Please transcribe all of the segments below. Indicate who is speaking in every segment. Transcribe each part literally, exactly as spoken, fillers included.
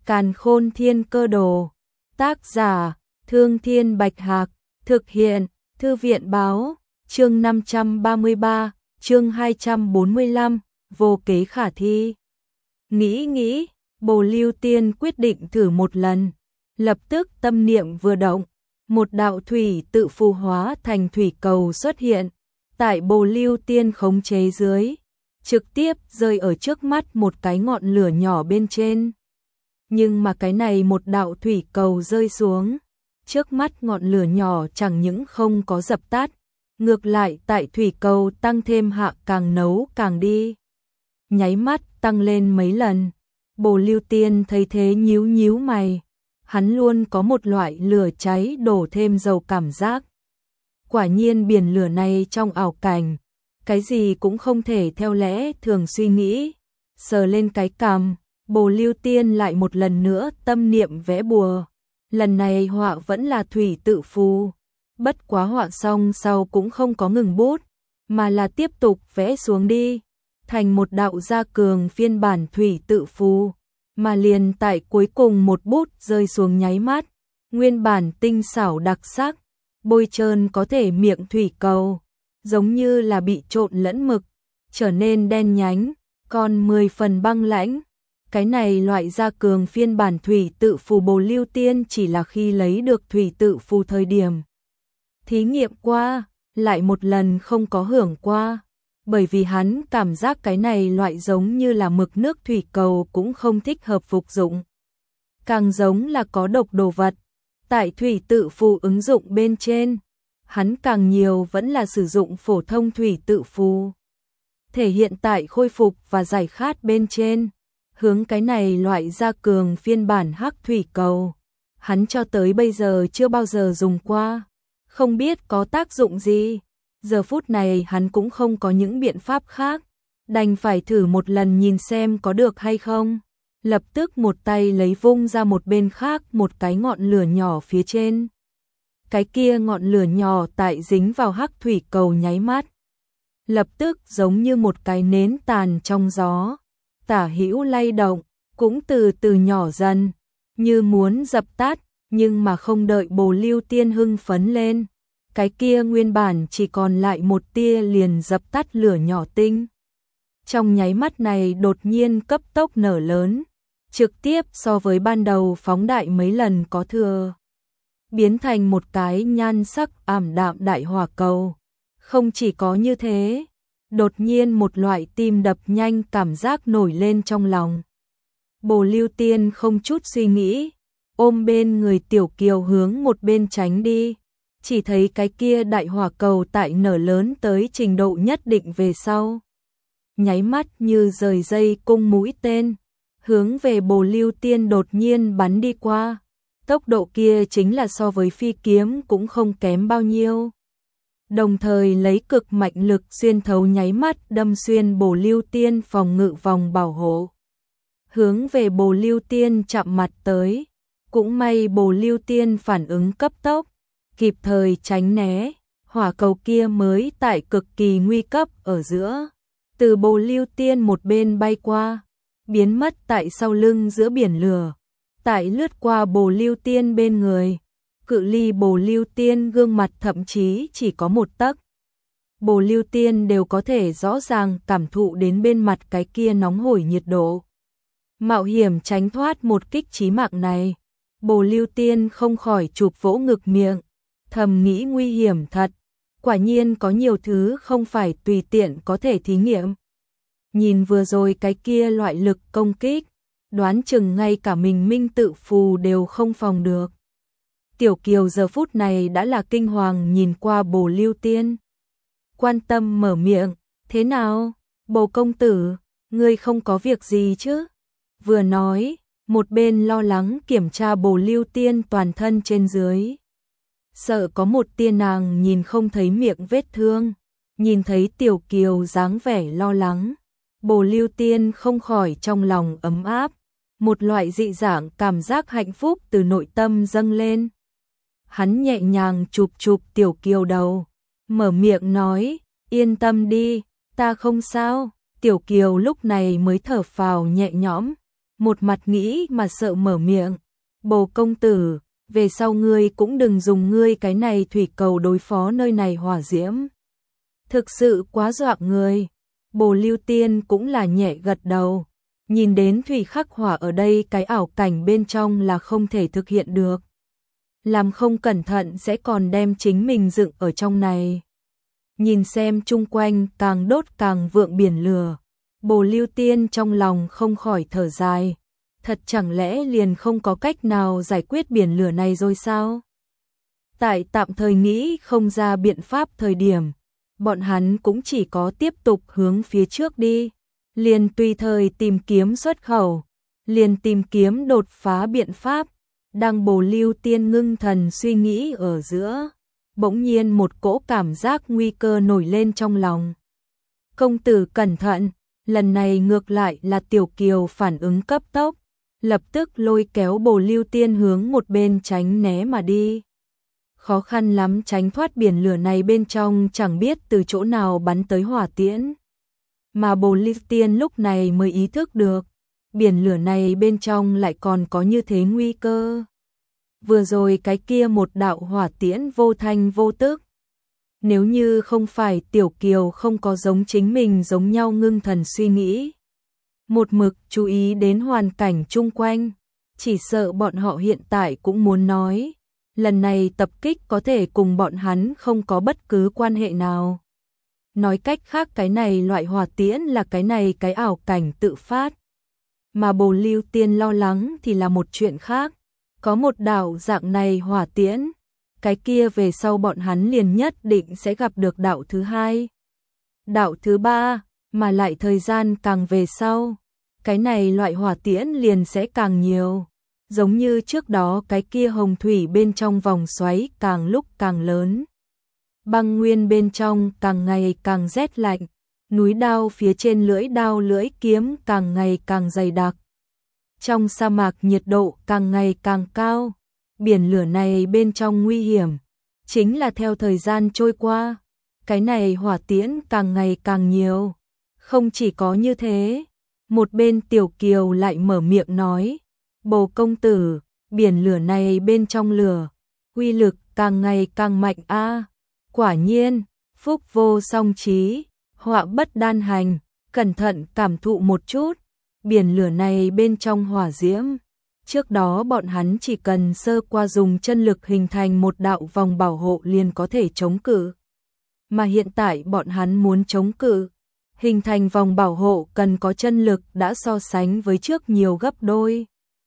Speaker 1: Càn Khôn Thiên Cơ Đồ. Tác giả: Thương Thiên Bạch Hạc. Thực hiện: Thư viện báo. Chương năm trăm ba mươi ba, chương hai trăm bốn mươi lăm, vô kế khả thi. Nghĩ nghĩ, Bồ Lưu Tiên quyết định thử một lần. Lập tức tâm niệm vừa động, một đạo thủy tự phù hóa thành thủy cầu xuất hiện. Tại Bồ Lưu Tiên khống chế dưới, trực tiếp rơi ở trước mắt một cái ngọn lửa nhỏ bên trên. Nhưng mà cái này một đạo thủy cầu rơi xuống, trước mắt ngọn lửa nhỏ chẳng những không có dập tắt, ngược lại tại thủy cầu tăng thêm hạ càng nấu càng đi. Nháy mắt tăng lên mấy lần. Bồ Lưu Tiên thấy thế nhíu nhíu mày. Hắn luôn có một loại lửa cháy đổ thêm dầu cảm giác. Quả nhiên biển lửa này trong ảo cảnh, cái gì cũng không thể theo lẽ thường suy nghĩ. Sờ lên cái cằm, Bồ Lưu Tiên lại một lần nữa tâm niệm vẽ bùa. Lần này họa vẫn là thủy tự phù. Bất quá họa xong sau cũng không có ngừng bút, mà là tiếp tục vẽ xuống đi, thành một đạo gia cường phiên bản thủy tự phù. Mà liền tại cuối cùng một bút rơi xuống nháy mắt, nguyên bản tinh xảo đặc sắc, bôi trơn có thể miệng thủy cầu, giống như là bị trộn lẫn mực, trở nên đen nhánh, còn mười phần băng lãnh. Cái này loại gia cường phiên bản thủy tự phù Bồ Lưu Tiên chỉ là khi lấy được thủy tự phù thời điểm thí nghiệm qua, lại một lần không có hưởng qua. Bởi vì hắn cảm giác cái này loại giống như là mực nước thủy cầu cũng không thích hợp phục dụng. Càng giống là có độc đồ vật. Tại thủy tự phù ứng dụng bên trên, hắn càng nhiều vẫn là sử dụng phổ thông thủy tự phù. Thể hiện tại khôi phục và giải khát bên trên, hướng cái này loại gia cường phiên bản hắc thủy cầu. Hắn cho tới bây giờ chưa bao giờ dùng qua, không biết có tác dụng gì. Giờ phút này hắn cũng không có những biện pháp khác, đành phải thử một lần nhìn xem có được hay không. Lập tức một tay lấy vung ra một bên khác một cái ngọn lửa nhỏ phía trên. Cái kia ngọn lửa nhỏ tại dính vào hắc thủy cầu nháy mắt, lập tức giống như một cái nến tàn trong gió, tả hữu lay động, cũng từ từ nhỏ dần, như muốn dập tắt, nhưng mà không đợi Bồ Lưu Tiên hưng phấn lên. Cái kia nguyên bản chỉ còn lại một tia liền dập tắt lửa nhỏ tinh. Trong nháy mắt này đột nhiên cấp tốc nở lớn, trực tiếp so với ban đầu phóng đại mấy lần có thừa. Biến thành một cái nhan sắc ảm đạm đại hỏa cầu. Không chỉ có như thế, đột nhiên một loại tim đập nhanh cảm giác nổi lên trong lòng. Bồ Lưu Tiên không chút suy nghĩ, ôm bên người Tiểu Kiều hướng một bên tránh đi. Chỉ thấy cái kia đại hỏa cầu tại nở lớn tới trình độ nhất định về sau, nháy mắt như rời dây cung mũi tên, hướng về Bồ Lưu Tiên đột nhiên bắn đi qua. Tốc độ kia chính là so với phi kiếm cũng không kém bao nhiêu. Đồng thời lấy cực mạnh lực xuyên thấu nháy mắt đâm xuyên Bồ Lưu Tiên phòng ngự vòng bảo hộ, hướng về Bồ Lưu Tiên chạm mặt tới. Cũng may Bồ Lưu Tiên phản ứng cấp tốc, kịp thời tránh né, hỏa cầu kia mới tại cực kỳ nguy cấp ở giữa, từ Bồ Lưu Tiên một bên bay qua, biến mất tại sau lưng giữa biển lửa. Tại lướt qua Bồ Lưu Tiên bên người, cự ly Bồ Lưu Tiên gương mặt thậm chí chỉ có một tấc. Bồ Lưu Tiên đều có thể rõ ràng cảm thụ đến bên mặt cái kia nóng hổi nhiệt độ. Mạo hiểm tránh thoát một kích chí mạng này, Bồ Lưu Tiên không khỏi chụp vỗ ngực miệng, thầm nghĩ nguy hiểm thật, quả nhiên có nhiều thứ không phải tùy tiện có thể thí nghiệm. Nhìn vừa rồi cái kia loại lực công kích, đoán chừng ngay cả mình minh tự phù đều không phòng được. Tiểu Kiều giờ phút này đã là kinh hoàng nhìn qua Bồ Lưu Tiên. Quan tâm mở miệng, thế nào, Bồ công tử, ngươi không có việc gì chứ? Vừa nói, một bên lo lắng kiểm tra Bồ Lưu Tiên toàn thân trên dưới. Sợ có một tia nàng nhìn không thấy miệng vết thương, nhìn thấy Tiểu Kiều dáng vẻ lo lắng, Bồ Lưu Tiên không khỏi trong lòng ấm áp, một loại dị dạng cảm giác hạnh phúc từ nội tâm dâng lên. Hắn nhẹ nhàng chụp chụp Tiểu Kiều đầu, mở miệng nói, yên tâm đi, ta không sao. Tiểu Kiều lúc này mới thở phào nhẹ nhõm, một mặt nghĩ mà sợ mở miệng. Bồ công tử, về sau ngươi cũng đừng dùng ngươi cái này thủy cầu đối phó nơi này hỏa diễm. Thực sự quá dọa người. Bồ Lưu Tiên cũng là nhẹ gật đầu. Nhìn đến thủy khắc hỏa ở đây cái ảo cảnh bên trong là không thể thực hiện được. Làm không cẩn thận sẽ còn đem chính mình dựng ở trong này. Nhìn xem chung quanh càng đốt càng vượng biển lửa. Bồ Lưu Tiên trong lòng không khỏi thở dài. Thật chẳng lẽ liền không có cách nào giải quyết biển lửa này rồi sao? Tại tạm thời nghĩ không ra biện pháp thời điểm, bọn hắn cũng chỉ có tiếp tục hướng phía trước đi. Liền tùy thời tìm kiếm xuất khẩu, liền tìm kiếm đột phá biện pháp. Đang Bồ Lưu Tiên ngưng thần suy nghĩ ở giữa, bỗng nhiên một cỗ cảm giác nguy cơ nổi lên trong lòng. Công tử cẩn thận, lần này ngược lại là Tiểu Kiều phản ứng cấp tốc, lập tức lôi kéo Bồ Lưu Tiên hướng một bên tránh né mà đi. Khó khăn lắm tránh thoát biển lửa này bên trong chẳng biết từ chỗ nào bắn tới hỏa tiễn. Mà Bồ Lưu Tiên lúc này mới ý thức được, biển lửa này bên trong lại còn có như thế nguy cơ. Vừa rồi cái kia một đạo hỏa tiễn vô thanh vô tức. Nếu như không phải Tiểu Kiều không có giống chính mình giống nhau ngưng thần suy nghĩ, một mực chú ý đến hoàn cảnh chung quanh, chỉ sợ bọn họ hiện tại cũng muốn nói, lần này tập kích có thể cùng bọn hắn không có bất cứ quan hệ nào. Nói cách khác cái này loại hỏa tiễn là cái này cái ảo cảnh tự phát. Mà Bồ Lưu Tiên lo lắng thì là một chuyện khác. Có một đạo dạng này hỏa tiễn, cái kia về sau bọn hắn liền nhất định sẽ gặp được đạo thứ hai. Đạo thứ ba, mà lại thời gian càng về sau, cái này loại hỏa tiễn liền sẽ càng nhiều. Giống như trước đó cái kia hồng thủy bên trong vòng xoáy càng lúc càng lớn. Băng nguyên bên trong càng ngày càng rét lạnh, núi đao phía trên lưỡi đao lưỡi kiếm càng ngày càng dày đặc. Trong sa mạc nhiệt độ càng ngày càng cao, biển lửa này bên trong nguy hiểm, chính là theo thời gian trôi qua, cái này hỏa tiễn càng ngày càng nhiều. Không chỉ có như thế, một bên Tiểu Kiều lại mở miệng nói, Bồ công tử, biển lửa này bên trong lửa, uy lực càng ngày càng mạnh a. Quả nhiên, phúc vô song trí, họa bất đan hành, cẩn thận cảm thụ một chút, biển lửa này bên trong hỏa diễm. Trước đó bọn hắn chỉ cần sơ qua dùng chân lực hình thành một đạo vòng bảo hộ liền có thể chống cự. Mà hiện tại bọn hắn muốn chống cự, hình thành vòng bảo hộ cần có chân lực đã so sánh với trước nhiều gấp đôi.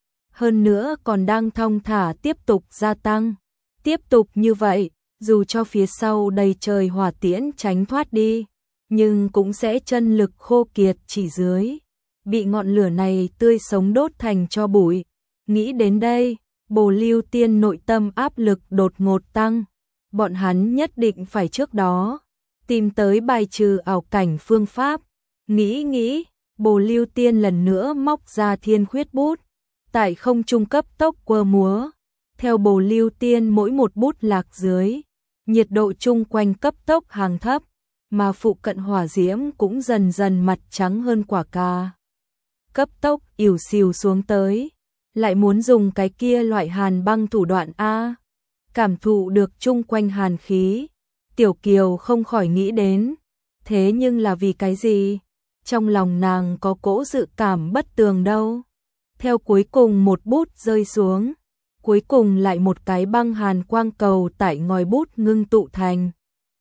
Speaker 1: Hơn nữa còn đang thong thả tiếp tục gia tăng. Tiếp tục như vậy, dù cho phía sau đầy trời hỏa tiễn tránh thoát đi, nhưng cũng sẽ chân lực khô kiệt chỉ dưới, bị ngọn lửa này tươi sống đốt thành tro bụi. Nghĩ đến đây, Bồ Lưu Tiên nội tâm áp lực đột ngột tăng, bọn hắn nhất định phải trước đó tìm tới bài trừ ảo cảnh phương pháp. Nghĩ nghĩ, Bồ Lưu Tiên lần nữa móc ra thiên khuyết bút, tại không trung cấp tốc quơ múa. Theo Bồ Lưu Tiên mỗi một bút lạc dưới, nhiệt độ chung quanh cấp tốc hàng thấp, mà phụ cận hỏa diễm cũng dần dần mặt trắng hơn quả cà. Cấp tốc ỉu xìu xuống tới, lại muốn dùng cái kia loại hàn băng thủ đoạn A. Cảm thụ được chung quanh hàn khí, Tiểu Kiều không khỏi nghĩ đến, thế nhưng là vì cái gì? Trong lòng nàng có cỗ dự cảm bất tường đâu. Theo cuối cùng một bút rơi xuống, cuối cùng lại một cái băng hàn quang cầu tại ngòi bút ngưng tụ thành.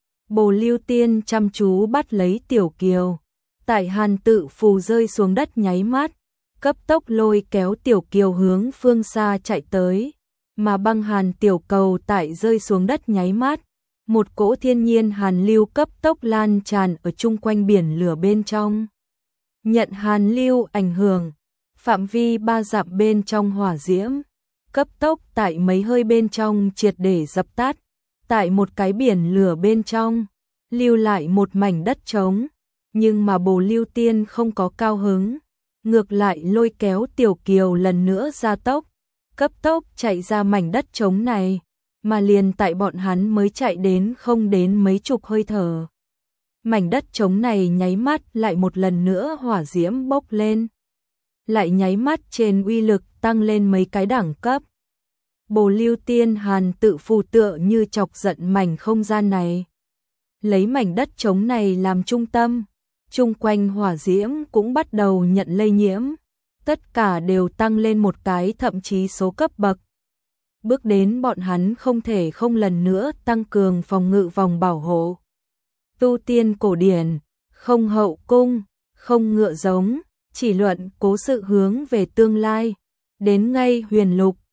Speaker 1: Bồ Lưu Tiên chăm chú bắt lấy Tiểu Kiều, tại hàn tự phù rơi xuống đất nháy mắt, cấp tốc lôi kéo Tiểu Kiều hướng phương xa chạy tới, mà băng hàn tiểu cầu tại rơi xuống đất nháy mắt, một cỗ thiên nhiên hàn lưu cấp tốc lan tràn ở chung quanh biển lửa bên trong. Nhận hàn lưu ảnh hưởng, phạm vi ba dặm bên trong hỏa diễm, cấp tốc tại mấy hơi bên trong triệt để dập tắt, tại một cái biển lửa bên trong, lưu lại một mảnh đất trống, nhưng mà Bồ Lưu Tiên không có cao hứng, ngược lại lôi kéo Tiểu Kiều lần nữa ra tốc, cấp tốc chạy ra mảnh đất trống này, mà liền tại bọn hắn mới chạy đến không đến mấy chục hơi thở. Mảnh đất trống này nháy mắt lại một lần nữa hỏa diễm bốc lên. lại nháy mắt trên uy lực tăng lên mấy cái đẳng cấp. Bồ Lưu Tiên Hàn tự phù tựa như chọc giận mảnh không gian này. Lấy mảnh đất trống này làm trung tâm, chung quanh hỏa diễm cũng bắt đầu nhận lây nhiễm. Tất cả đều tăng lên một cái thậm chí số cấp bậc. Bước đến bọn hắn không thể không lần nữa tăng cường phòng ngự vòng bảo hộ. Tu tiên cổ điển, không hậu cung, không ngựa giống, chỉ luận cố sự hướng về tương lai. Đến ngay huyền lục,